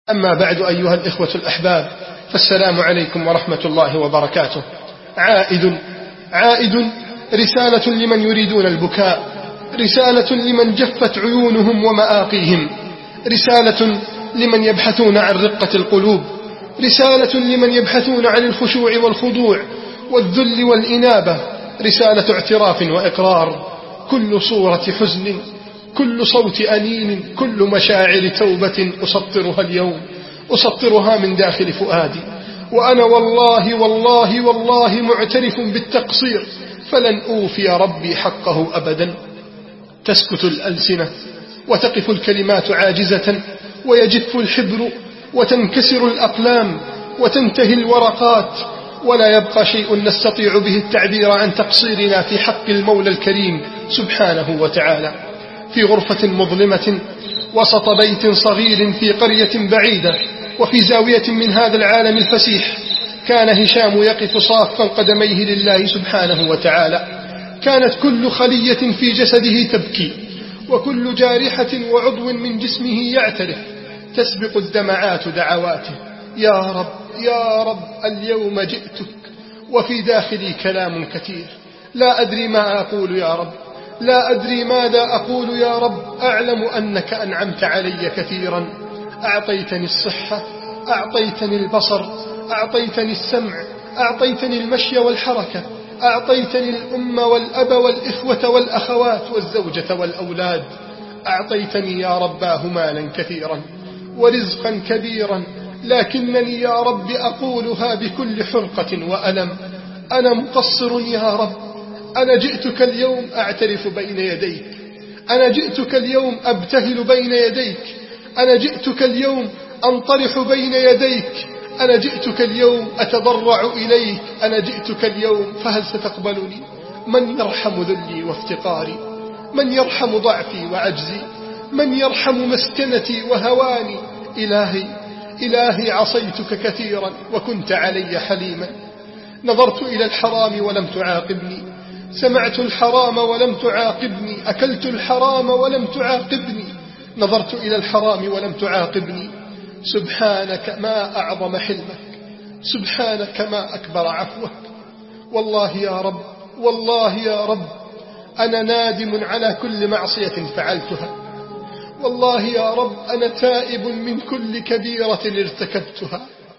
أما بعد أيها الإخوة الأحباب، فالسلام عليكم ورحمة الله وبركاته. عائد رسالة لمن يريدون البكاء، رسالة لمن جفت عيونهم ومآقيهم، رسالة لمن يبحثون عن رقة القلوب، رسالة لمن يبحثون عن الخشوع والخضوع والذل والإنابة، رسالة اعتراف وإقرار. كل صورة حزن، كل صوت أنين، كل مشاعر توبة أسطرها اليوم، أسطرها من داخل فؤادي، وأنا والله والله والله معترف بالتقصير، فلن أوفي ربي حقه أبدا. تسكت الألسنة وتقف الكلمات عاجزة، ويجف الحبر وتنكسر الأقلام وتنتهي الورقات، ولا يبقى شيء نستطيع به التعبير عن تقصيرنا في حق المولى الكريم سبحانه وتعالى. في غرفة مظلمة وسط بيت صغير في قرية بعيدة، وفي زاوية من هذا العالم الفسيح، كان هشام يقف صافا قدميه لله سبحانه وتعالى. كانت كل خلية في جسده تبكي، وكل جارحة وعضو من جسمه يعترف، تسبق الدمعات دعواته: يا رب يا رب اليوم جئتك. وفي داخلي كلام كثير، لا أدري ما أقول يا رب، لا أدري ماذا أقول يا رب. أعلم أنك أنعمت علي كثيرا، أعطيتني الصحة، أعطيتني البصر، أعطيتني السمع، أعطيتني المشي والحركة، أعطيتني الأم والأب والإخوة والأخوات والزوجة والأولاد. أعطيتني يا رباه مالا كثيرا ورزقا كبيرا، لكنني يا رب أقولها بكل حرقة وألم: أنا مقصر يا رب. أنا جئتك اليوم أعترف بين يديك، أنا جئتك اليوم أبتهل بين يديك، أنا جئتك اليوم أنطرح بين يديك، أنا جئتك اليوم أتضرع إليك، أنا جئتك اليوم، فهل ستقبلني؟ من يرحم ذلي وافتقاري؟ من يرحم ضعفي وعجزي؟ من يرحم مسكنتي وهواني؟ إلهي عصيتك كثيرا وكنت علي حليما. نظرت إلى الحرام ولم تعاقبني، سمعت الحرام ولم تعاقبني، أكلت الحرام ولم تعاقبني، نظرت إلى الحرام ولم تعاقبني. سبحانك ما أعظم حلمك، سبحانك ما أكبر عفوك. والله يا رب، والله يا رب أنا نادم على كل معصية فعلتها، والله يا رب أنا تائب من كل كبيرة ارتكبتها،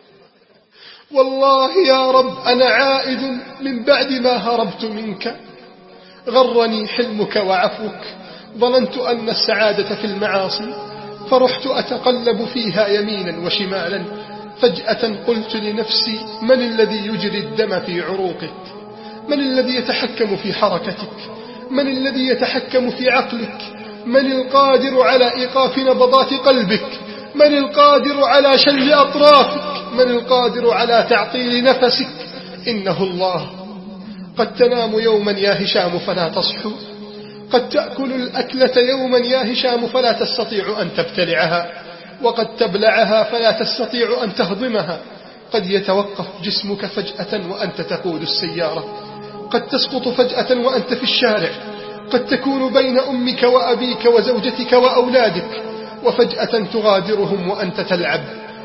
والله يا رب أنا عائد من بعد ما هربت منك. غرني حلمك وعفوك، ظننت أن السعادة في المعاصي، فرحت أتقلب فيها يمينا وشمالا. فجأة قلت لنفسي: من الذي يجري الدم في عروقك؟ من الذي يتحكم في حركتك؟ من الذي يتحكم في عقلك؟ من القادر على إيقاف نبضات قلبك؟ من القادر على شل أطرافك؟ من القادر على تعطيل نفسك؟ إنه الله. قد تنام يوما يا هشام فلا تصحو، قد تأكل الأكلة يوما يا هشام فلا تستطيع أن تبتلعها، وقد تبلعها فلا تستطيع أن تهضمها. قد يتوقف جسمك فجأة وأنت تقود السيارة، قد تسقط فجأة وأنت في الشارع، قد تكون بين أمك وأبيك وزوجتك وأولادك، وفجأة تغادرهم وأنت تلعب.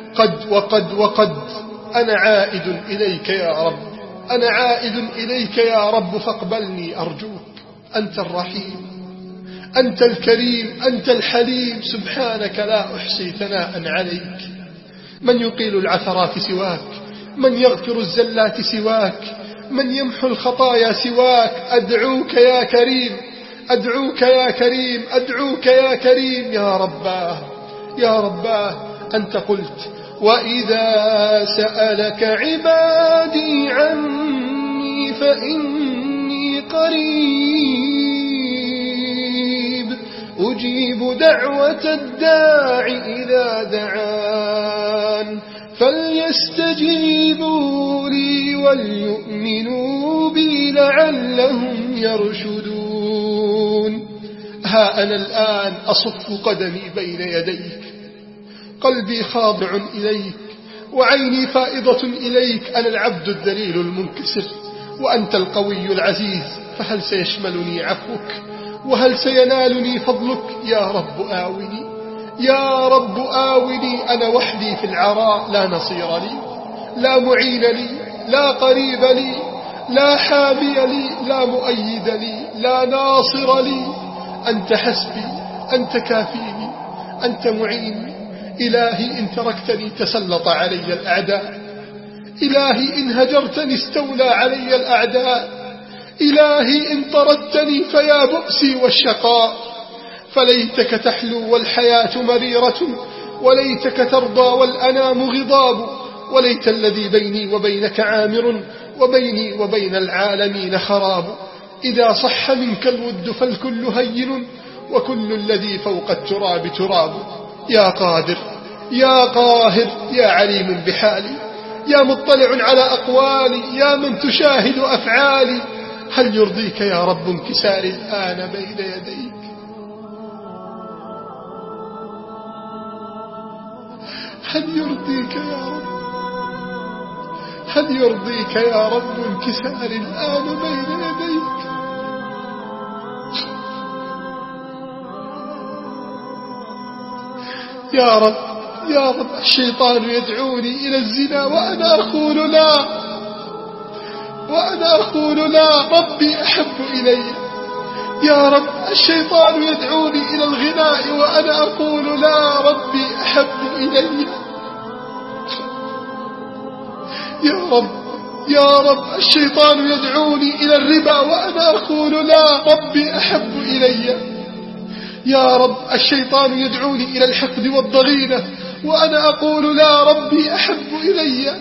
وقد أنا عائد إليك يا رب، أنا عائد إليك يا رب، فاقبلني أرجوك. أنت الرحيم، أنت الكريم، أنت الحليم، سبحانك لا أحصي ثناء عليك. من يقيل العثرات سواك؟ من يغفر الزلات سواك؟ من يمحو الخطايا سواك؟ أدعوك يا كريم، أدعوك يا كريم، أدعوك يا كريم. يا رباه، يا رباه، أنت قلت: وإذا سألك عبادي عني فإني قريب أجيب دعوة الداع إذا دعان فليستجيبوا لي وليؤمنوا بي لعلهم يرشدون. ها أنا الآن أصف قدمي بين يديك، قلبي خاضع إليك، وعيني فائضة إليك. أنا العبد الذليل المنكسر، وأنت القوي العزيز، فهل سيشملني عفوك؟ وهل سينالني فضلك؟ يا رب آوني، يا رب آوني أنا وحدي في العراء، لا نصير لي، لا معين لي، لا قريب لي، لا حامي لي، لا مؤيد لي، لا ناصر لي. أنت حسبي، أنت كافيني، أنت معيني. إلهي إن تركتني تسلط علي الأعداء، إلهي إن هجرتني استولى علي الأعداء، إلهي إن طردتني فيا بؤسي والشقاء. فليتك تحلو والحياة مريرة، وليتك ترضى والأنام غضاب، وليت الذي بيني وبينك عامر، وبيني وبين العالمين خراب. إذا صح منك الود فالكل هين، وكل الذي فوق التراب تراب. يا قادر، يا قاهر، يا عليم بحالي، يا مطلع على أقوالي، يا من تشاهد أفعالي. هل يرضيك يا رب انكساري الآن بين يديك؟ هل يرضيك يا رب، هل يرضيك يا رب انكساري الآن بين يديك؟ يا رب، يا رب، الشيطان يدعوني إلى الزنا وأنا أقول لا، وأنا أقول لا، ربي أحب إلي. يا رب، الشيطان يدعوني إلى الغناء وأنا أقول لا، ربي أحب إلي. يا رب، يا رب، الشيطان يدعوني إلى الربا وأنا أقول لا، ربي أحب إلي. يا رب، الشيطان يدعوني إلى الحقد والضغينة وأنا أقول لا، ربي أحب إلي.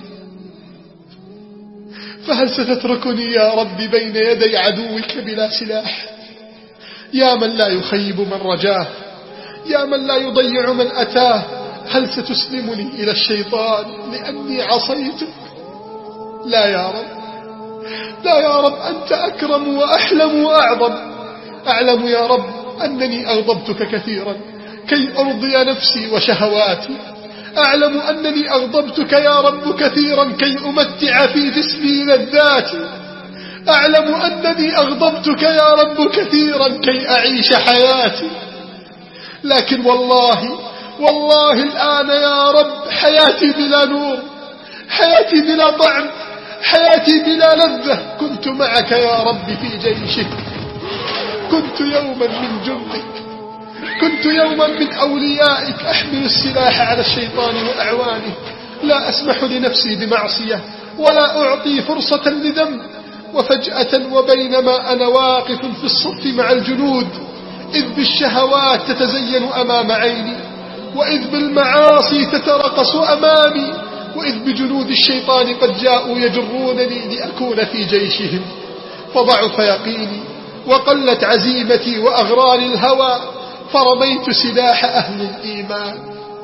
فهل ستتركني يا رب بين يدي عدوك بلا سلاح؟ يا من لا يخيب من رجاه، يا من لا يضيع من أتاه، هل ستسلمني إلى الشيطان لأني عصيتك؟ لا يا رب، لا يا رب، أنت أكرم وأحلم وأعظم. أعلم يا رب أنني أغضبتك كثيرا كي أرضي نفسي وشهواتي، أعلم أنني أغضبتك يا رب كثيرا كي أمتع في جسمي لذاتي، أعلم أنني أغضبتك يا رب كثيرا كي أعيش حياتي. لكن والله، والله الآن يا رب حياتي بلا نور، حياتي بلا طعم، حياتي بلا لذة. كنت معك يا رب في جيشك، كنت يوما من جندك، كنت يوما من أوليائك، أحمل السلاح على الشيطان وأعوانه، لا أسمح لنفسي بمعصية ولا أعطي فرصة لذنب. وفجأة وبينما أنا واقف في الصف مع الجنود، إذ بالشهوات تتزين أمام عيني، وإذ بالمعاصي تترقص أمامي، وإذ بجنود الشيطان قد جاءوا يجرونني لأكون في جيشهم. فضعف يقيني وقلت عزيمتي وأغراني الهوى، فرميت سلاح أهل الإيمان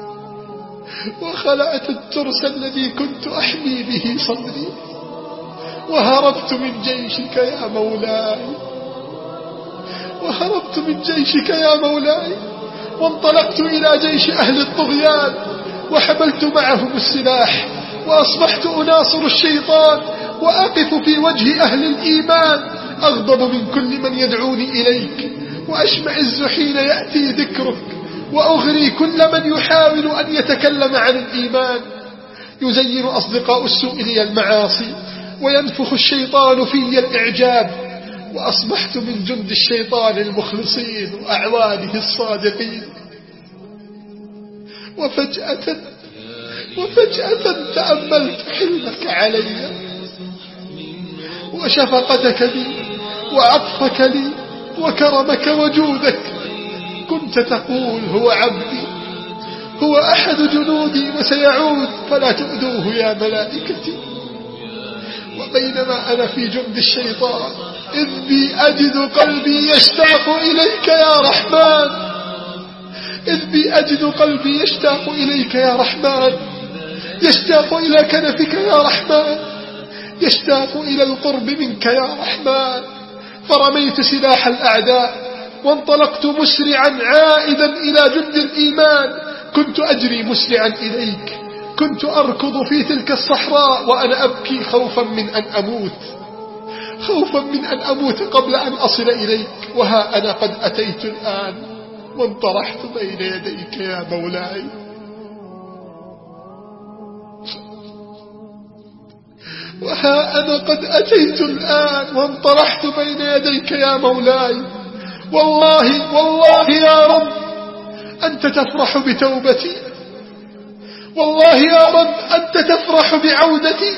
وخلعت الترس الذي كنت أحمي به صدري، وهربت من جيشك يا مولاي، وهربت من جيشك يا مولاي، وانطلقت إلى جيش أهل الطغيان، وحملت معهم السلاح، وأصبحت أناصر الشيطان وأقف في وجه أهل الإيمان، أغضب من كل من يدعوني إليك، وأشمئز حين يأتي ذكرك، وأغري كل من يحاول أن يتكلم عن الإيمان. يزين أصدقاء السوء لي المعاصي، وينفخ الشيطان في الإعجاب، وأصبحت من جند الشيطان المخلصين وأعوانه الصادقين. وفجأة تأملت حلمك علي وشفقتك لي وعطفك لي وكرمك وجودك. كنت تقول هو عبدي، هو أحد جنودي وسيعود، فلا تؤذوه يا ملائكتي. وبينما أنا في جند الشيطان، إذ بي أجد قلبي يشتاق إليك يا رحمن، إذ بي أجد قلبي يشتاق إليك يا رحمن، يشتاق إلى كنفك يا رحمن، يشتاق إلى القرب منك يا رحمن. فرميت سلاح الأعداء وانطلقت مسرعا عائدا إلى جند الإيمان. كنت أجري مسرعا إليك، كنت أركض في تلك الصحراء وأنا أبكي خوفا من أن أموت، خوفا من أن أموت قبل أن أصل إليك. وها أنا قد أتيت الآن، وانطرحت بين يديك يا مولاي. وها أنا قد أتيت الآن وانطرحت بين يديك يا مولاي. والله يا رب أنت تفرح بتوبتي، والله يا رب أنت تفرح بعودتي.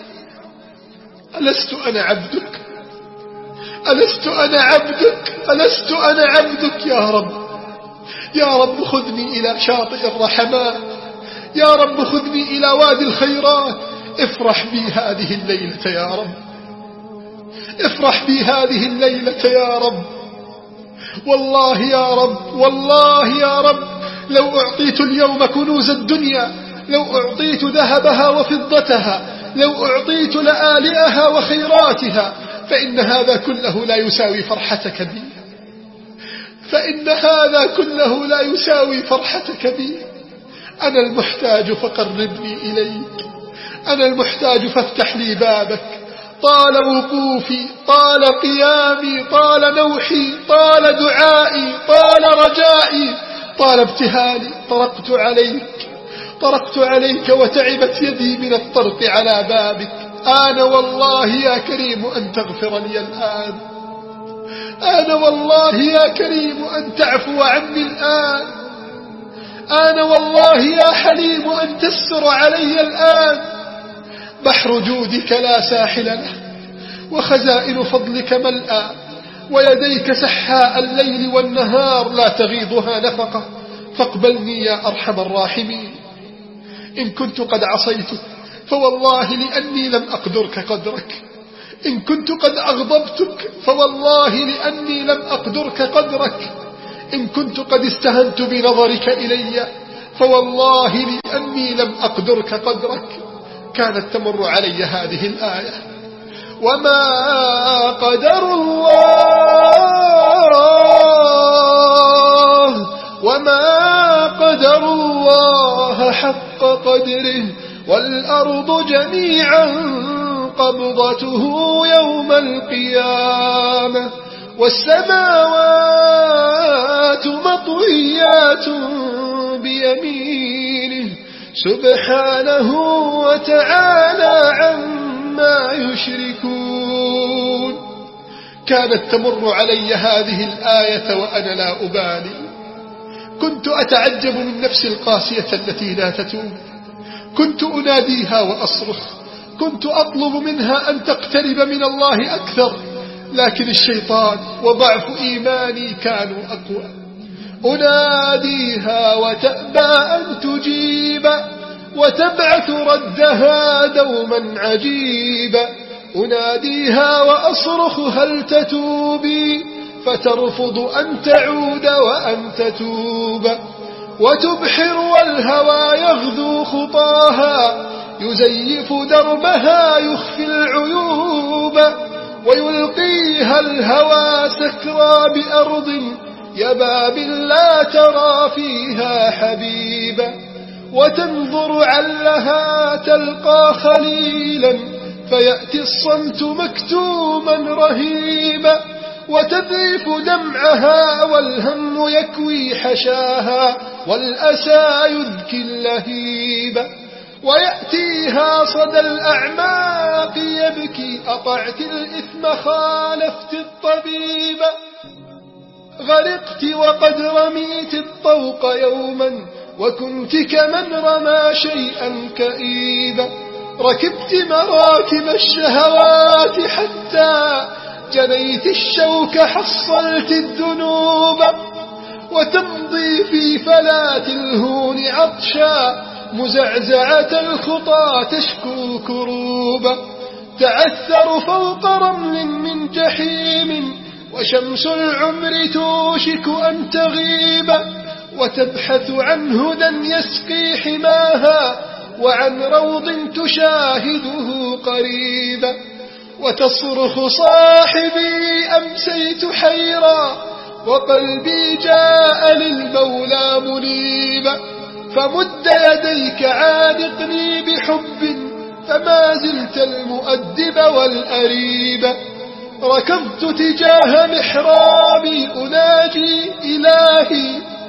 ألست أنا عبدك؟ ألست أنا عبدك؟ ألست أنا عبدك يا رب؟ يا رب خذني إلى شاطئ الرحمات، يا رب خذني إلى وادي الخيرات. افرح بي هذه الليلة يا رب، افرح بي هذه الليلة يا رب. والله يا رب، والله يا رب لو أعطيت اليوم كنوز الدنيا، لو أعطيت ذهبها وفضتها، لو أعطيت لآلئها وخيراتها، فإن هذا كله لا يساوي فرحتك بي، فإن هذا كله لا يساوي فرحتك بي. أنا المحتاج فقربني إليك، أنا المحتاج فافتح لي بابك. طال وقوفي، طال قيامي، طال نوحي، طال دعائي، طال رجائي، طال ابتهالي. طرقت عليك وتعبت يدي من الطرق على بابك. أنا والله يا كريم أن تغفر لي الآن، أنا والله يا كريم أن تعفو عني الآن، أنا والله يا حليم أن تستر علي الآن. بحر جودك لا ساحل له، وخزائن فضلك ملأى، ويديك سحاء الليل والنهار لا تغيضها نفقة. فاقبلني يا أرحم الراحمين. إن كنت قد عصيتك فوالله لأني لم أقدرك قدرك، إن كنت قد أغضبتك فوالله لأني لم أقدرك قدرك، إن كنت قد استهنت بنظرك إلي فوالله لأني لم أقدرك قدرك. كانت تمر علي هذه الآية: وما قدر الله حق قدره، والأرض جميعا قبضته يوم القيامة، والسماوات مطويات بيمينه سبحانه وتعالى عما يشركون. كانت تمر علي هذه الآية وأنا لا أبالي. كنت أتعجب من نفسي القاسية التي لا تتوب، كنت أناديها وأصرخ، كنت أطلب منها أن تقترب من الله أكثر، لكن الشيطان وضعف إيماني كانوا أقوى. أناديها وتأبى أن تجيب، وتبعث ردها دوما عجيبا. أناديها وأصرخ هل تتوبي، فترفض أن تعود وأن تتوب. وتبحر والهوى يغدو خطاها، يزيف دربها يخفي العيوب. ويلقيها الهوى سكرى بأرض يباب لا ترى فيها حبيبا. وتنظر علها تلقى خليلا، فيأتي الصمت مكتوما رهيبا. وتذرف دمعها والهم يكوي حشاها، والأسى يذكي اللهيب. ويأتيها صدى الأعماق يبكي، أطعت الإثم خالفت الطبيب. غرقت وقد رميت الطوق يوما، وكنت كمن رمى شيئا كئيبا. ركبت مراكب الشهوات حتى جنيت الشوك، حصلت الذنوب. وتمضي في فلات الهون عطشا، مزعزعة الخطى تشكو كروبا. تعثر فوق رمل من جحيم، وشمس العمر توشك أن تغيب. وتبحث عن هدى يسقي حماها، وعن روض تشاهده قريبا. وتصرخ صاحبي أمسيت حيرا، وقلبي جاء للمولى منيبا. فمد يديك عانقني بحب، فما زلت المؤدب والأريب. ركضت تجاه محرابي أناجي إلهي،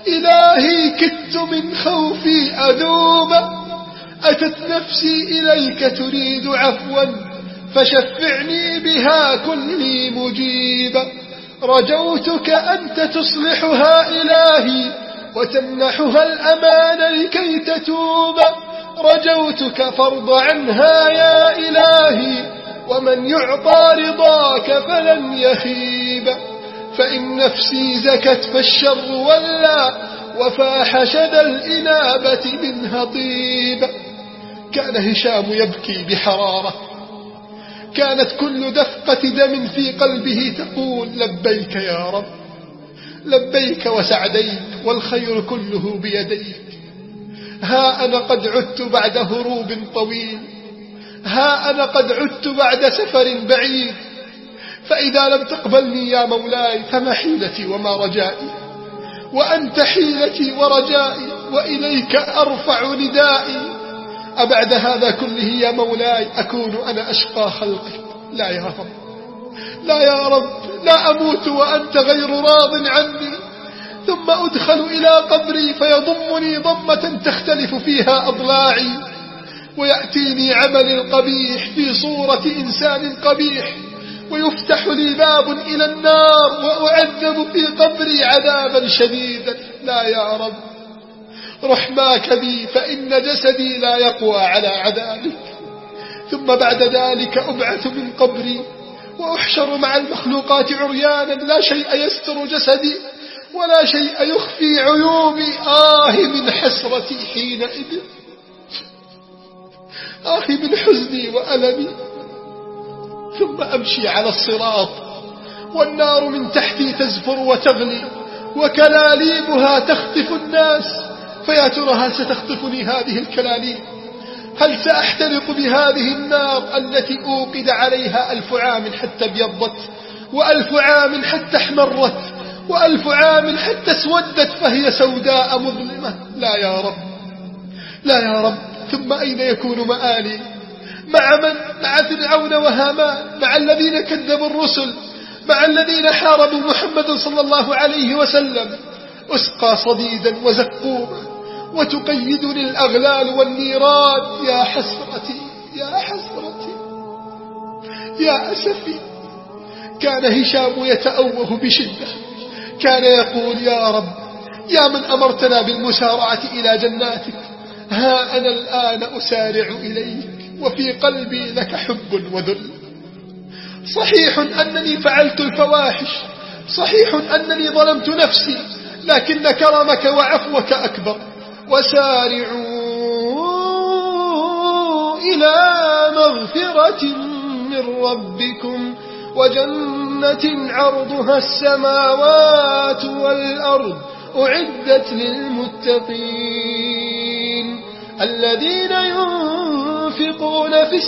إلهي كدت من خوفي أذوب، أتت نفسي إليك تريد عفوا، فشفعني بها كلي مجيبا. رجوتك أنت تصلحها إلهي، وتمنحها الأمان لكي تتوب. رجوتك فارض عنها يا إلهي، ومن يعطى رضاك فلن يخيب. فإن نفسي زكت فالشر ولى، وفاح شدى الإنابة منها طيب. كان هشام يبكي بحرارة، كانت كل دفقة دم في قلبه تقول لبيك يا رب، لبيك وسعديك، والخير كله بيديك. ها أنا قد عدت بعد هروب طويل، ها أنا قد عدت بعد سفر بعيد، فإذا لم تقبلني يا مولاي فما حيلتي وما رجائي، وأنت حيلتي ورجائي، وإليك أرفع ندائي. أبعد هذا كله يا مولاي أكون أنا أشقى خلقك؟ لا يا رب، لا يا رب، لا أموت وأنت غير راض عني، ثم أدخل إلى قبري فيضمني ضمة تختلف فيها أضلاعي، ويأتيني عمل القبيح في صورة إنسان قبيح، ويفتح لي باب إلى النار، وأعذب في قبري عذابا شديدا. لا يا رب، رحماك بي، فإن جسدي لا يقوى على عذابك. ثم بعد ذلك أبعث من قبري، وأحشر مع المخلوقات عريانا، لا شيء يستر جسدي، ولا شيء يخفي عيوبي. من حسرتي حينئذ، من حزني وألمي. ثم أمشي على الصراط، والنار من تحتي تزفر وتغلي، وكلاليبها تخطف الناس. فيا ترى هل ستخطفني هذه الكلاليب؟ هل سأحترق بهذه النار التي أوقد عليها 1000 عام حتى ابيضت، و1000 عام حتى احمرت، و1000 عام حتى اسودت فهي سوداء مظلمة؟ لا يا رب، لا يا رب. ثم أين يكون مآلي؟ مع من؟ مع فرعون وهامان، مع الذين كذبوا الرسل، مع الذين حاربوا محمد صلى الله عليه وسلم. أسقى صديدا وزقوما، وتقيدني الأغلال والنيران. يا حسرتي، يا حسرتي، يا أسفي. كان هشام يتأوه بشدة، كان يقول يا رب، يا من أمرتنا بالمسارعة إلى جناتك، ها أنا الآن أسارع إليك، وفي قلبي لك حب وذل. صحيح أنني فعلت الفواحش، صحيح أنني ظلمت نفسي، لكن كرمك وعفوك أكبر. وسارعوا إلى مغفرة من ربكم وجنة عرضها السماوات والأرض أعدت للمتقين، الذين ينفقون في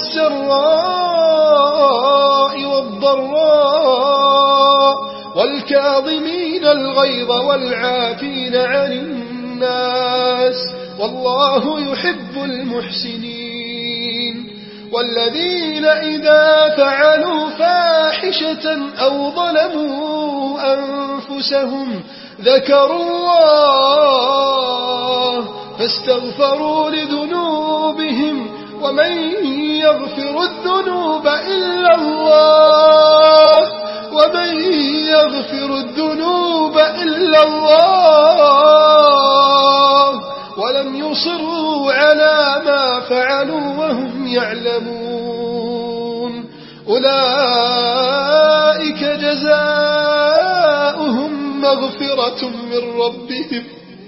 السراء والضراء والكاظمين الغيظ والعافين عن الناس، والله يحب المحسنين. والذين إذا فعلوا فاحشة أو ظلموا أنفسهم ذكروا الله فاستغفروا لذنوبهم، ومن يغفر الذنوب إلا الله، ومن يغفر الذنوب إلا الله، ولم يصروا على ما فعلوا وهم يعلمون. أولئك جزاؤهم مغفرة من ربهم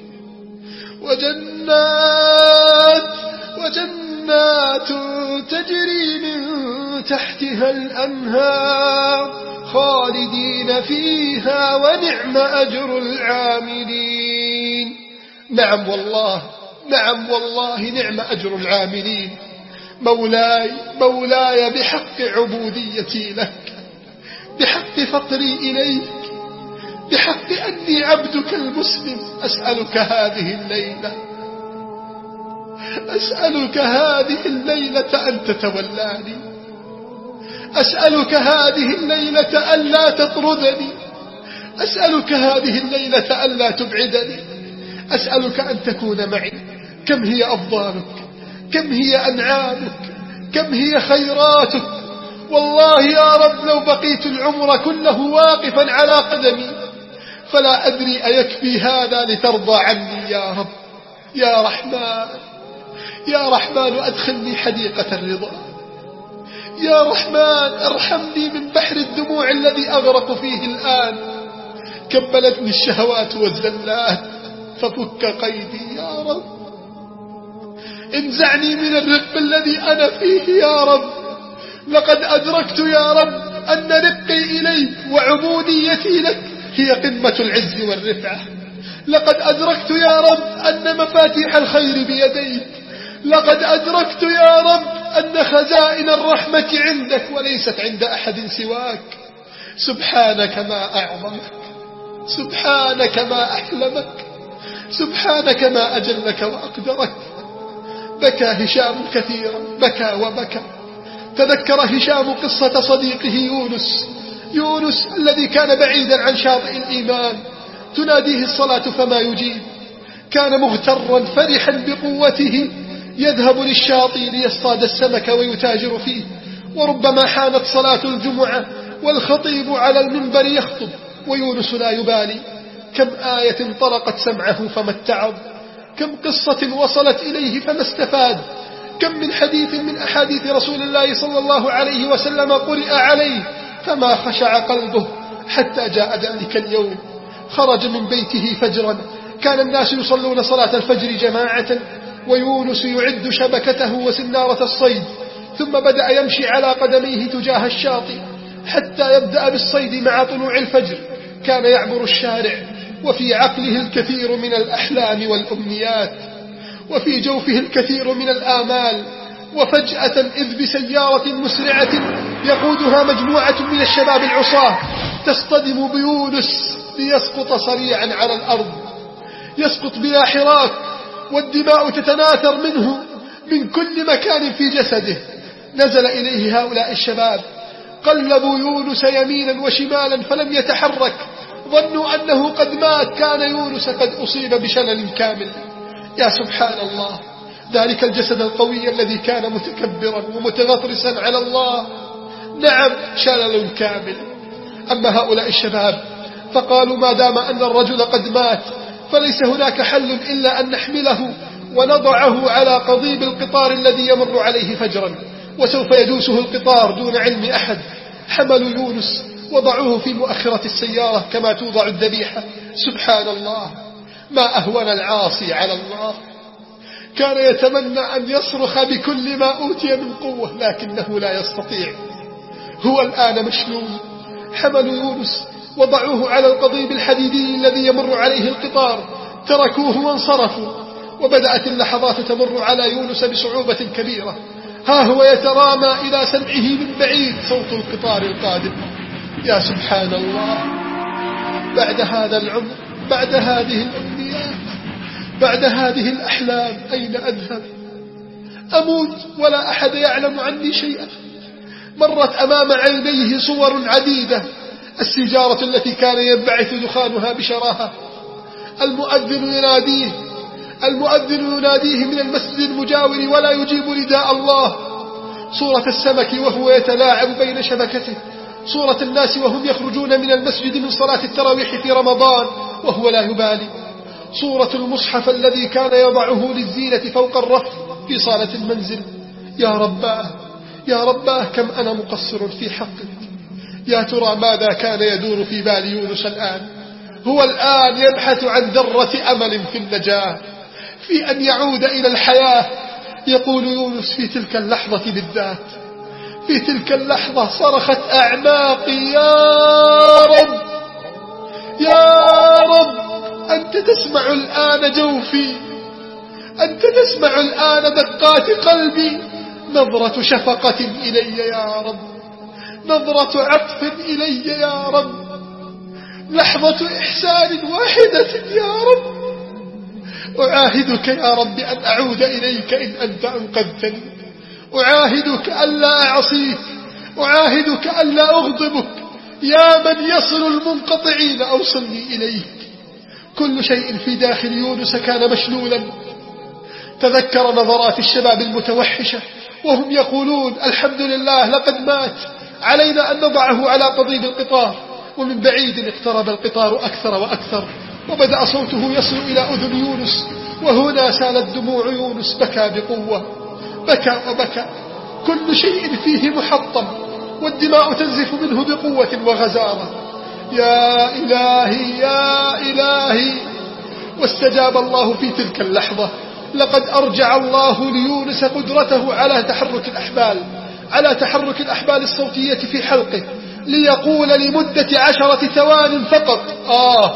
وجنات تجري من تحتها الأنهار خالدين فيها، ونعم أجر العاملين. نعم والله، نعم والله، نعم أجر العاملين. مولاي، مولاي، بحق عبوديتي لك، بحق فقري إليك، بحق أني عبدك المسلم، أسألك هذه الليلة، أسألك هذه الليلة أن تتولاني، أسألك هذه الليلة أن لا تطردني، أسألك هذه الليلة أن لا تبعدني. أسألك أن تكون معي. كم هي أفضالك، كم هي أنعامك، كم هي خيراتك. والله يا رب لو بقيت العمر كله واقفا على قدمي فلا أدري أيكفي هذا لترضى عني يا رب. يا رحمن، يا رحمن أدخلني حديقة الرضا. يا رحمن ارحمني من بحر الدموع الذي أغرق فيه الآن. كبلتني الشهوات والزلات ففك قيدي يا رب. انزعني من الرق الذي أنا فيه يا رب. لقد أدركت يا رب أن رقي إليك وعبوديتي لك هي قمة العز والرفعة. لقد أدركت يا رب أن مفاتيح الخير بيديك. لقد أدركت يا رب أن خزائن الرحمة عندك وليست عند أحد سواك. سبحانك ما أعظمك، سبحانك ما أحلمك، سبحانك ما أجلك وأقدرك. بكى هشام كثيرا، بكى وبكى. تذكر هشام قصة صديقه يونس الذي كان بعيدا عن شاطئ الإيمان، تناديه الصلاة فما يجيب. كان مغترا فرحا بقوته، يذهب للشاطئ ليصطاد السمك ويتاجر فيه. وربما حانت صلاة الجمعة والخطيب على المنبر يخطب ويونس لا يبالي. كم آية طرقت سمعه فما اتعظ، كم قصة وصلت إليه فما استفاد، كم من حديث من أحاديث رسول الله صلى الله عليه وسلم قرئ عليه فما خشع قلبه حتى جاء ذلك اليوم. خرج من بيته فجرا، كان الناس يصلون صلاة الفجر جماعة ويونس يعد شبكته وسنارة الصيد، ثم بدأ يمشي على قدميه تجاه الشاطئ حتى يبدأ بالصيد مع طلوع الفجر. كان يعبر الشارع وفي عقله الكثير من الأحلام والأمنيات، وفي جوفه الكثير من الآمال. وفجأة إذ بسيارة مسرعة يقودها مجموعة من الشباب العصاة تصطدم بيونس ليسقط صريعا على الأرض، يسقط بلا حراك والدماء تتناثر منه من كل مكان في جسده. نزل إليه هؤلاء الشباب، قلبوا يونس يمينا وشمالا فلم يتحرك، ظنوا أنه قد مات. كان يونس قد أصيب بشلل كامل. يا سبحان الله، ذلك الجسد القوي الذي كان متكبرا ومتغطرسا على الله، نعم شلل كامل. أما هؤلاء الشباب فقالوا ما دام أن الرجل قد مات فليس هناك حل إلا أن نحمله ونضعه على قضيب القطار الذي يمر عليه فجرا وسوف يدوسه القطار دون علم أحد. حملوا يونس وضعوه في مؤخرة السيارة كما توضع الذبيحة. سبحان الله، ما أهون العاصي على الله. كان يتمنى أن يصرخ بكل ما أوتي من قوة لكنه لا يستطيع. هو الآن مشلول. حملوا يونس وضعوه على القضيب الحديدي الذي يمر عليه القطار، تركوه وانصرفوا. وبدأت اللحظات تمر على يونس بصعوبة كبيرة. ها هو يترامى إلى سمعه من بعيد صوت القطار القادم. يا سبحان الله، بعد هذا العمر، بعد هذه الأمنيات، بعد هذه الأحلام، أين أذهب؟ أموت ولا أحد يعلم عني شيئا. مرت أمام عينيه صور عديدة: السجارة التي كان ينبعث دخانها بشراهة، المؤذن يناديه من المسجد المجاور ولا يجيب نداء الله، صورة السمك وهو يتلاعب بين شبكته، صورة الناس وهم يخرجون من المسجد من صلاة التراويح في رمضان وهو لا يبالي، صورة المصحف الذي كان يضعه للزينة فوق الرف في صالة المنزل. يا رباه كم أنا مقصر في حقك. يا ترى ماذا كان يدور في بال يونس الآن؟ هو الآن يبحث عن ذرة أمل في النجاة، في أن يعود إلى الحياة. يقول يونس في تلك اللحظة بالذات، في تلك اللحظة صرخت أعماقي: يا رب أنت تسمع الآن جوفي، أنت تسمع الآن دقات قلبي. نظرة شفقة إلي يا رب، نظرة عطف إلي يا رب، لحظة إحسان واحدة يا رب. أعاهدك يا رب أن أعود إليك إن أنت أنقذتني، أعاهدك ألا أعصيك، أعاهدك ألا أغضبك. يا من يصل المنقطعين أوصلني إليك. كل شيء في داخل يونس كان مشلولا. تذكر نظرات الشباب المتوحشة وهم يقولون الحمد لله لقد مات، علينا أن نضعه على قضيب القطار. ومن بعيد اقترب القطار أكثر وأكثر، وبدأ صوته يصل إلى أذن يونس، وهنا سالت دموع يونس، بكى بقوة، بكى وبكى، كل شيء فيه محطم، والدماء تنزف منه بقوة وغزارة. يا إلهي يا إلهي. واستجاب الله في تلك اللحظة. لقد أرجع الله ليونس قدرته على تحرك الأحبال الصوتية في حلقه، ليقول لمدة 10 ثوان فقط آه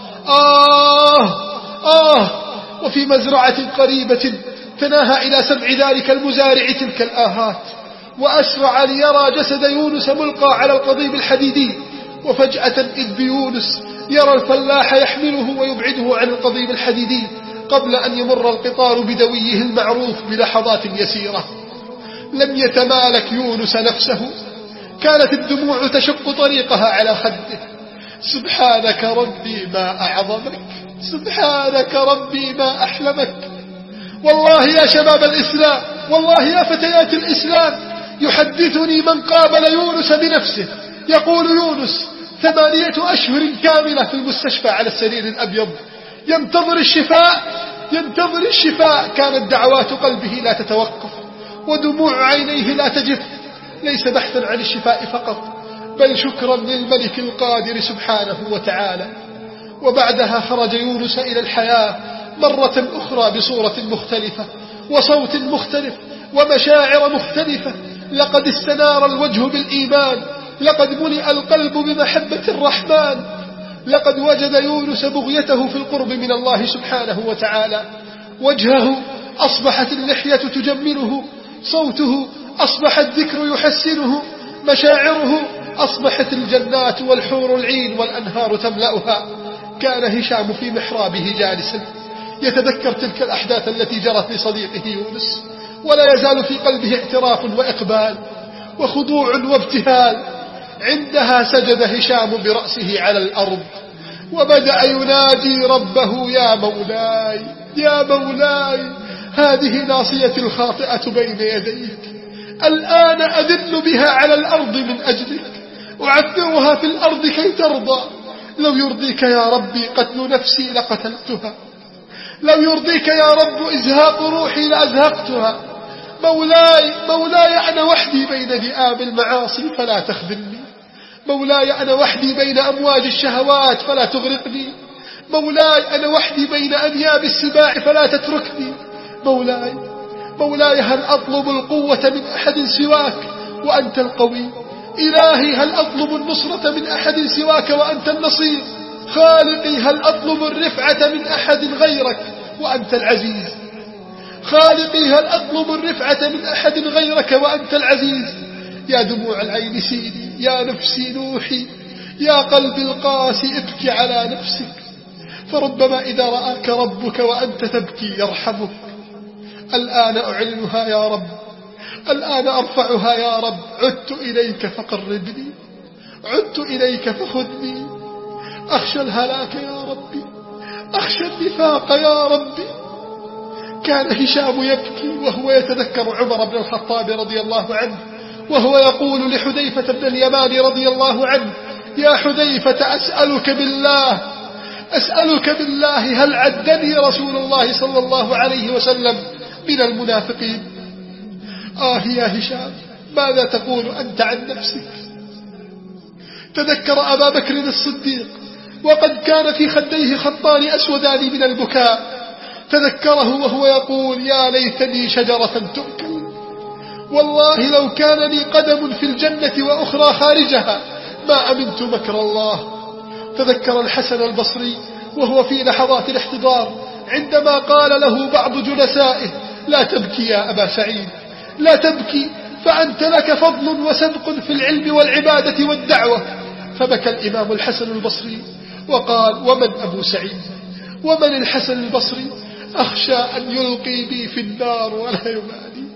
آه آه. وفي مزرعة قريبة تناهى إلى سمع ذلك المزارع تلك الآهات، وأسرع ليرى جسد يونس ملقى على القضيب الحديدي. وفجأة إذ بيونس يرى الفلاح يحمله ويبعده عن القضيب الحديدي قبل أن يمر القطار بدويه المعروف بلحظات يسيرة. لم يتمالك يونس نفسه، كانت الدموع تشق طريقها على خده. سبحانك ربي ما أعظمك، سبحانك ربي ما أحلمك. والله يا شباب الإسلام، والله يا فتيات الإسلام، يحدثني من قابل يونس بنفسه يقول يونس 8 أشهر كاملة في المستشفى على السرير الأبيض ينتظر الشفاء. كانت دعوات قلبه لا تتوقف ودموع عينيه لا تجف، ليس بحثا عن الشفاء فقط، بل شكرا للملك القادر سبحانه وتعالى. وبعدها خرج يونس إلى الحياة مرة أخرى بصورة مختلفة وصوت مختلف ومشاعر مختلفة. لقد استنار الوجه بالإيمان، لقد ملئ القلب بمحبة الرحمن، لقد وجد يونس بغيته في القرب من الله سبحانه وتعالى. وجهه أصبحت اللحية تجمله، صوته أصبح الذكر يحسنه، مشاعره أصبحت الجنات والحور العين والأنهار تملأها. كان هشام في محرابه جالسا يتذكر تلك الأحداث التي جرت لصديقه يونس، ولا يزال في قلبه اعتراف وإقبال وخضوع وابتهال. عندها سجد هشام برأسه على الأرض وبدأ ينادي ربه: يا مولاي يا مولاي، هذه ناصيتي الخاطئة بين يديك، الآن أذل بها على الأرض من أجلك، أعثرها في الأرض كي ترضى. لو يرضيك يا ربي قتل نفسي لقتلتها، لو يرضيك يا رب إزهاق روحي لأزهقتها. مولاي أنا وحدي بين ذئاب المعاصي فلا تخذلني، مولاي أنا وحدي بين أمواج الشهوات فلا تغرقني، مولاي أنا وحدي بين أنياب السباع فلا تتركني. مولاي هل أطلب القوة من أحد سواك وأنت القوي؟ إلهي هل أطلب النصرة من أحد سواك وأنت النصير؟ خالقي هل أطلب الرفعة من أحد غيرك وأنت العزيز؟ خالقي هل أطلب الرفعة من أحد غيرك وأنت العزيز؟ يا دموع العين سيدي، يا نفسي نوحي، يا قلبي القاسي ابكي على نفسك، فربما إذا رآك ربك وأنت تبكي يرحمك. الآن أعلنها يا رب، الآن أرفعها يا رب. عدت إليك فقربني، عدت إليك فخذني، أخشى الهلاك يا ربي، أخشى النفاق يا ربي. كان هشام يبكي وهو يتذكر عمر بن الخطاب رضي الله عنه وهو يقول لحذيفة بن اليمان رضي الله عنه: يا حذيفة أسألك بالله هل عدني رسول الله صلى الله عليه وسلم من المنافقين؟ يا هشام، ماذا تقول أنت عن نفسك؟ تذكر أبا بكر الصديق وقد كان في خديه خطان أسودان من البكاء، تذكره وهو يقول: يا ليتني شجرة تؤكل، والله لو كان لي قدم في الجنة وأخرى خارجها ما أمنت مكر الله. تذكر الحسن البصري وهو في لحظات الاحتضار عندما قال له بعض جلسائه: لا تبكي يا أبا سعيد، لا تبكي، فأنت لك فضل وسبق في العلم والعبادة والدعوة. فبكى الإمام الحسن البصري وقال: ومن أبو سعيد ومن الحسن البصري؟ أخشى أن يلقي بي في النار ولا يبالي،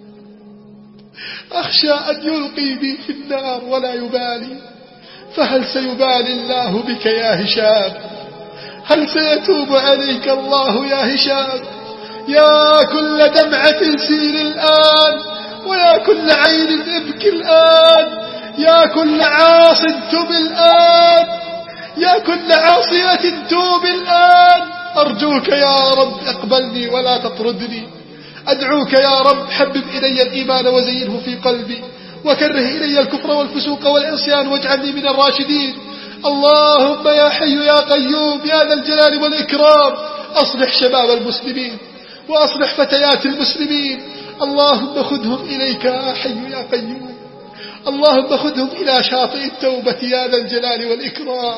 أخشى أن يلقي بي في النار ولا يبالي. فهل سيبالي الله بك يا هشام؟ هل سيتوب عليك الله يا هشام؟ يا كل دمعة سيل الآن، ويا كل عين ابكي الآن، يا كل عاص تب الآن، يا كل عاصية توب الآن. أرجوك يا رب اقبلني ولا تطردني. أدعوك يا رب حبب إلي الإيمان وزينه في قلبي، وكره إلي الكفر والفسوق والعصيان واجعلني من الراشدين. اللهم يا حي يا قيوم يا ذا الجلال والإكرام، أصلح شباب المسلمين وأصلح فتيات المسلمين. اللهم خذهم إليك يا حي يا قيوم، اللهم خذهم إلى شاطئ التوبة يا ذا الجلال والإكرام.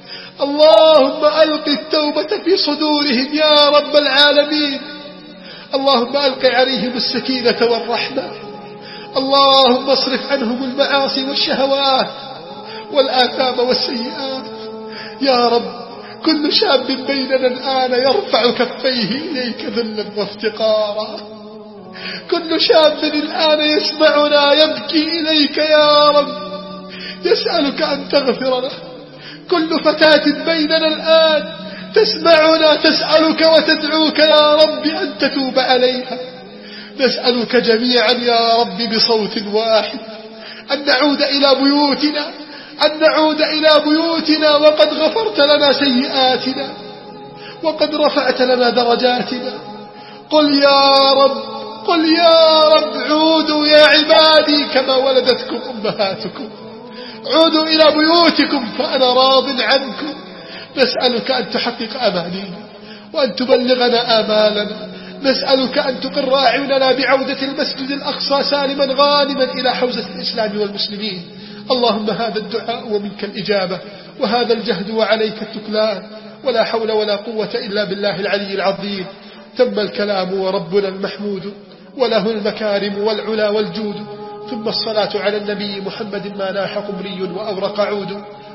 اللهم ألق التوبة في صدورهم يا رب العالمين. اللهم ألق عليهم السكينة والرحمة. اللهم اصرف عنهم المعاصي والشهوات والآثام والسيئات. يا رب كل شاب بيننا الآن يرفع كفيه إليك ذلا وافتقارا، كل شاب الآن يسمعنا يبكي إليك يا رب يسألك أن تغفر له. كل فتاة بيننا الآن تسمعنا تسألك وتدعوك يا رب أن تتوب عليها. نسألك جميعا يا رب بصوت واحد أن نعود إلى بيوتنا، أن نعود إلى بيوتنا وقد غفرت لنا سيئاتنا وقد رفعت لنا درجاتنا. قل يا رب، قل يا رب عودوا يا عبادي كما ولدتكم أمهاتكم، عودوا إلى بيوتكم فأنا راض عنكم. نسألك أن تحقق أمانينا وأن تبلغنا آمالنا. نسألك أن تقر أعيننا بعودة المسجد الأقصى سالما غانما إلى حوزة الإسلام والمسلمين. اللهم هذا الدعاء ومنك الإجابة، وهذا الجهد وعليك التكلان، ولا حول ولا قوة إلا بالله العلي العظيم. تم الكلام وربنا المحمود، وله المكارم والعلا والجود. ثم الصلاة على النبي محمد ما ناح قمري وأورق عود.